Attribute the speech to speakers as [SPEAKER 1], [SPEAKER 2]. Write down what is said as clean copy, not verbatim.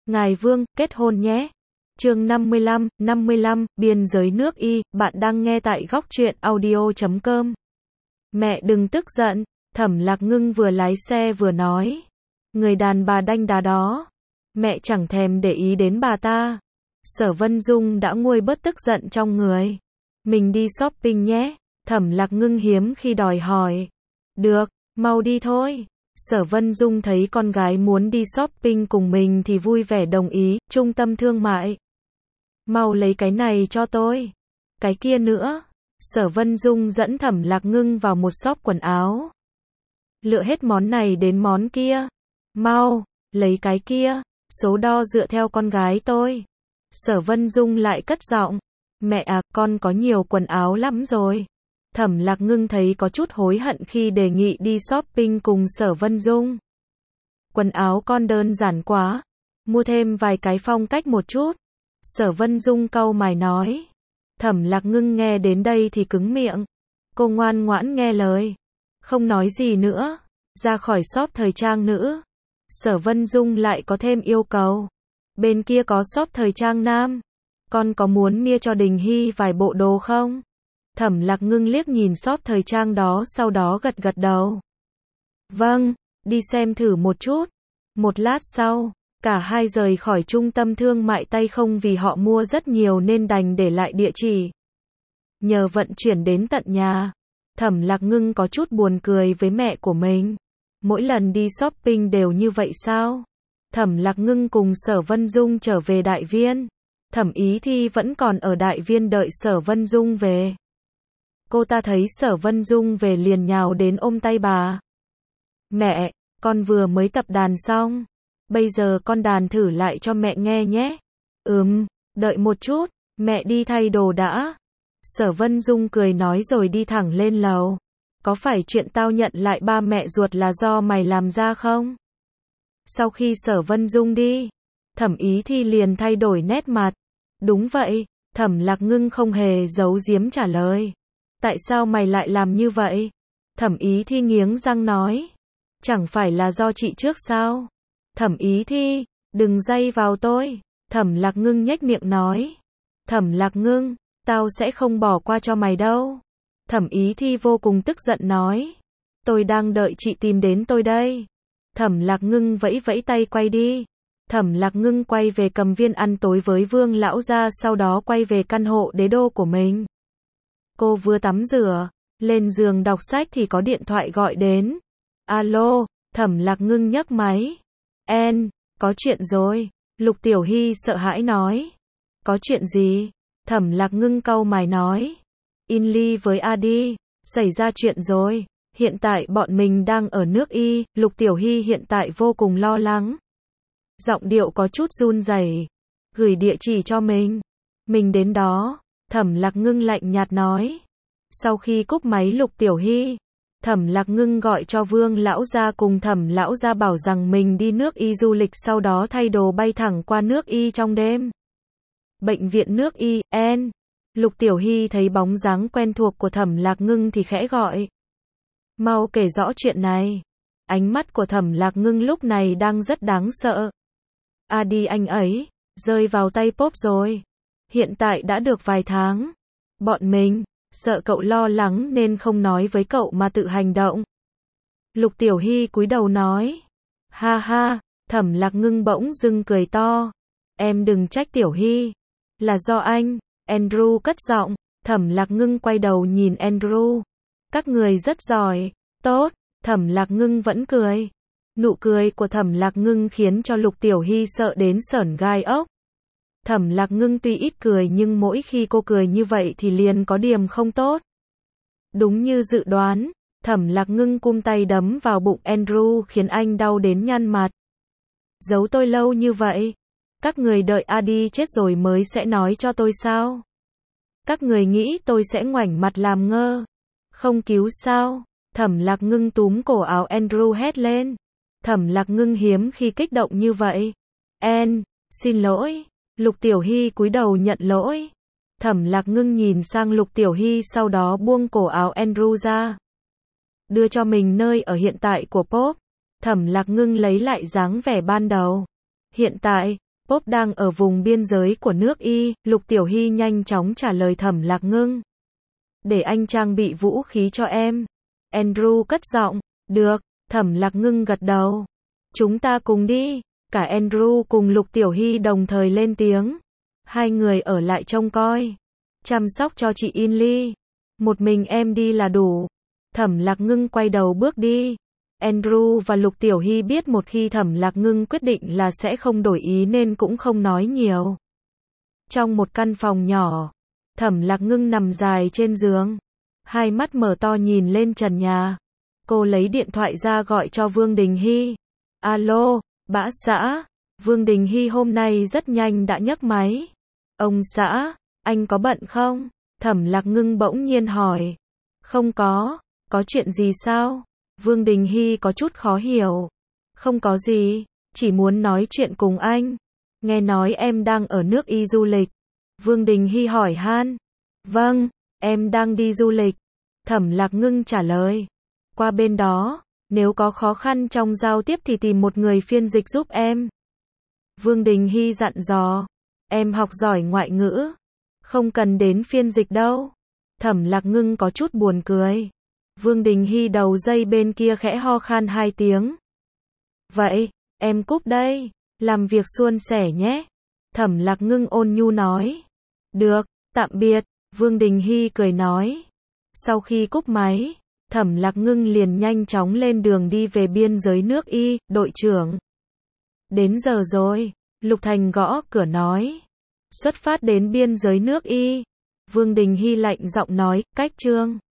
[SPEAKER 1] Ngài Vương, kết hôn nhé. Chương 55, biên giới nước Y, bạn đang nghe tại góc truyện audio.com. Mẹ đừng tức giận, Thẩm Lạc Ngưng vừa lái xe vừa nói. Người đàn bà đanh đá đó. Mẹ chẳng thèm để ý đến bà ta. Sở Vân Dung đã nguôi bớt tức giận trong người. Mình đi shopping nhé. Thẩm Lạc Ngưng hiếm khi đòi hỏi. Được, mau đi thôi. Sở Vân Dung thấy con gái muốn đi shopping cùng mình thì vui vẻ đồng ý. Trung tâm thương mại. Mau lấy cái này cho tôi. Cái kia nữa. Sở Vân Dung dẫn Thẩm Lạc Ngưng vào một shop quần áo. Lựa hết món này đến món kia. Mau, lấy cái kia. Số đo dựa theo con gái tôi. Sở Vân Dung lại cất giọng. Mẹ à, con có nhiều quần áo lắm rồi. Thẩm Lạc Ngưng thấy có chút hối hận khi đề nghị đi shopping cùng Sở Vân Dung. Quần áo con đơn giản quá. Mua thêm vài cái phong cách một chút. Sở Vân Dung cau mày nói. Thẩm Lạc Ngưng nghe đến đây thì cứng miệng. Cô ngoan ngoãn nghe lời. Không nói gì nữa. Ra khỏi shop thời trang nữ. Sở Vân Dung lại có thêm yêu cầu. Bên kia có shop thời trang nam. Con có muốn mua cho Đình Hy vài bộ đồ không? Thẩm Lạc Ngưng liếc nhìn shop thời trang đó, sau đó gật gật đầu. Vâng, đi xem thử một chút. Một lát sau, cả hai rời khỏi trung tâm thương mại tay không vì họ mua rất nhiều nên đành để lại địa chỉ. Nhờ vận chuyển đến tận nhà. Thẩm Lạc Ngưng có chút buồn cười với mẹ của mình. Mỗi lần đi shopping đều như vậy sao? Thẩm Lạc Ngưng cùng Sở Vân Dung trở về Đại Viên. Thẩm Ý Thi vẫn còn ở Đại Viên đợi Sở Vân Dung về. Cô ta thấy Sở Vân Dung về liền nhào đến ôm tay bà. Mẹ, con vừa mới tập đàn xong. Bây giờ con đàn thử lại cho mẹ nghe nhé. Đợi một chút, mẹ đi thay đồ đã. Sở Vân Dung cười nói rồi đi thẳng lên lầu. Có phải chuyện tao nhận lại ba mẹ ruột là do mày làm ra không? Sau khi Sở Vân Dung đi, Thẩm Ý Thi liền thay đổi nét mặt. Đúng vậy, Thẩm Lạc Ngưng không hề giấu giếm trả lời. Tại sao mày lại làm như vậy? Thẩm Ý Thi nghiến răng nói. Chẳng phải là do chị trước sao? Thẩm Ý Thi, đừng day vào tôi. Thẩm Lạc Ngưng nhếch miệng nói. Thẩm Lạc Ngưng, tao sẽ không bỏ qua cho mày đâu. Thẩm Ý Thi vô cùng tức giận nói. Tôi đang đợi chị tìm đến tôi đây. Thẩm Lạc Ngưng vẫy vẫy tay quay đi. Thẩm Lạc Ngưng quay về cầm viên ăn tối với Vương lão gia, sau đó quay về căn hộ đế đô của mình. Cô vừa tắm rửa, lên giường đọc sách thì có điện thoại gọi đến. Alo, Thẩm Lạc Ngưng nhấc máy. Có chuyện rồi. Lục Tiểu Hy sợ hãi nói. Có chuyện gì? Thẩm Lạc Ngưng cau mày nói. Inly với Adi, xảy ra chuyện rồi. Hiện tại bọn mình đang ở nước Y. Lục Tiểu Hy hiện tại vô cùng lo lắng. Giọng điệu có chút run rẩy. Gửi địa chỉ cho mình. Mình đến đó. Thẩm Lạc Ngưng lạnh nhạt nói. Sau khi cúp máy Lục Tiểu Hy, Thẩm Lạc Ngưng gọi cho Vương lão gia cùng Thẩm lão gia bảo rằng mình đi nước Y du lịch, sau đó thay đồ bay thẳng qua nước Y trong đêm. Bệnh viện nước Y, Lục Tiểu Hy thấy bóng dáng quen thuộc của Thẩm Lạc Ngưng thì khẽ gọi. Mau kể rõ chuyện này. Ánh mắt của Thẩm Lạc Ngưng lúc này đang rất đáng sợ. Adi anh ấy, rơi vào tay Pop rồi. Hiện tại đã được vài tháng. Bọn mình, sợ cậu lo lắng nên không nói với cậu mà tự hành động. Lục Tiểu Hy cúi đầu nói. Ha ha, Thẩm Lạc Ngưng bỗng dưng cười to. Em đừng trách Tiểu Hy. Là do anh. Andrew cất giọng. Thẩm Lạc Ngưng quay đầu nhìn Andrew. Các người rất giỏi. Tốt. Thẩm Lạc Ngưng vẫn cười. Nụ cười của Thẩm Lạc Ngưng khiến cho Lục Tiểu Hy sợ đến sởn gai ốc. Thẩm Lạc Ngưng tuy ít cười nhưng mỗi khi cô cười như vậy thì liền có điểm không tốt. Đúng như dự đoán, Thẩm Lạc Ngưng cung tay đấm vào bụng Andrew khiến anh đau đến nhăn mặt. Giấu tôi lâu như vậy? Các người đợi Adi chết rồi mới sẽ nói cho tôi sao? Các người nghĩ tôi sẽ ngoảnh mặt làm ngơ? Không cứu sao? Thẩm Lạc Ngưng túm cổ áo Andrew hét lên. Thẩm Lạc Ngưng hiếm khi kích động như vậy. Xin lỗi. Lục Tiểu Hy cúi đầu nhận lỗi. Thẩm Lạc Ngưng nhìn sang Lục Tiểu Hy, sau đó buông cổ áo Andrew ra. Đưa cho mình nơi ở hiện tại của Pop. Thẩm Lạc Ngưng lấy lại dáng vẻ ban đầu. Hiện tại, Pop đang ở vùng biên giới của nước Y, Lục Tiểu Hy nhanh chóng trả lời Thẩm Lạc Ngưng. Để anh trang bị vũ khí cho em. Andrew cất giọng. Được, Thẩm Lạc Ngưng gật đầu. Chúng ta cùng đi. Cả Andrew cùng Lục Tiểu Hy đồng thời lên tiếng. Hai người ở lại trông coi. Chăm sóc cho chị In Lee. Một mình em đi là đủ. Thẩm Lạc Ngưng quay đầu bước đi. Andrew và Lục Tiểu Hy biết một khi Thẩm Lạc Ngưng quyết định là sẽ không đổi ý nên cũng không nói nhiều. Trong một căn phòng nhỏ, Thẩm Lạc Ngưng nằm dài trên giường. Hai mắt mở to nhìn lên trần nhà. Cô lấy điện thoại ra gọi cho Vương Đình Hy. Alo, bá xã. Vương Đình Hy hôm nay rất nhanh đã nhấc máy. Ông xã, anh có bận không? Thẩm Lạc Ngưng bỗng nhiên hỏi. Không có chuyện gì sao? Vương Đình Hy có chút khó hiểu. Không có gì, chỉ muốn nói chuyện cùng anh. Nghe nói em đang ở nước Y du lịch. Vương Đình Hy hỏi han. Vâng, em đang đi du lịch. Thẩm Lạc Ngưng trả lời. Qua bên đó, nếu có khó khăn trong giao tiếp thì tìm một người phiên dịch giúp em. Vương Đình Hy dặn dò. Em học giỏi ngoại ngữ. Không cần đến phiên dịch đâu. Thẩm Lạc Ngưng có chút buồn cười. Vương Đình Hy đầu dây bên kia khẽ ho khan 2 tiếng. Vậy, em cúp đây. Làm việc suôn sẻ nhé. Thẩm Lạc Ngưng ôn nhu nói. Được, tạm biệt. Vương Đình Hy cười nói. Sau khi cúp máy, Thẩm Lạc Ngưng liền nhanh chóng lên đường đi về biên giới nước Y. Đội trưởng. Đến giờ rồi. Lục Thành gõ cửa nói. Xuất phát đến biên giới nước Y. Vương Đình Hy lạnh giọng nói, cách chương.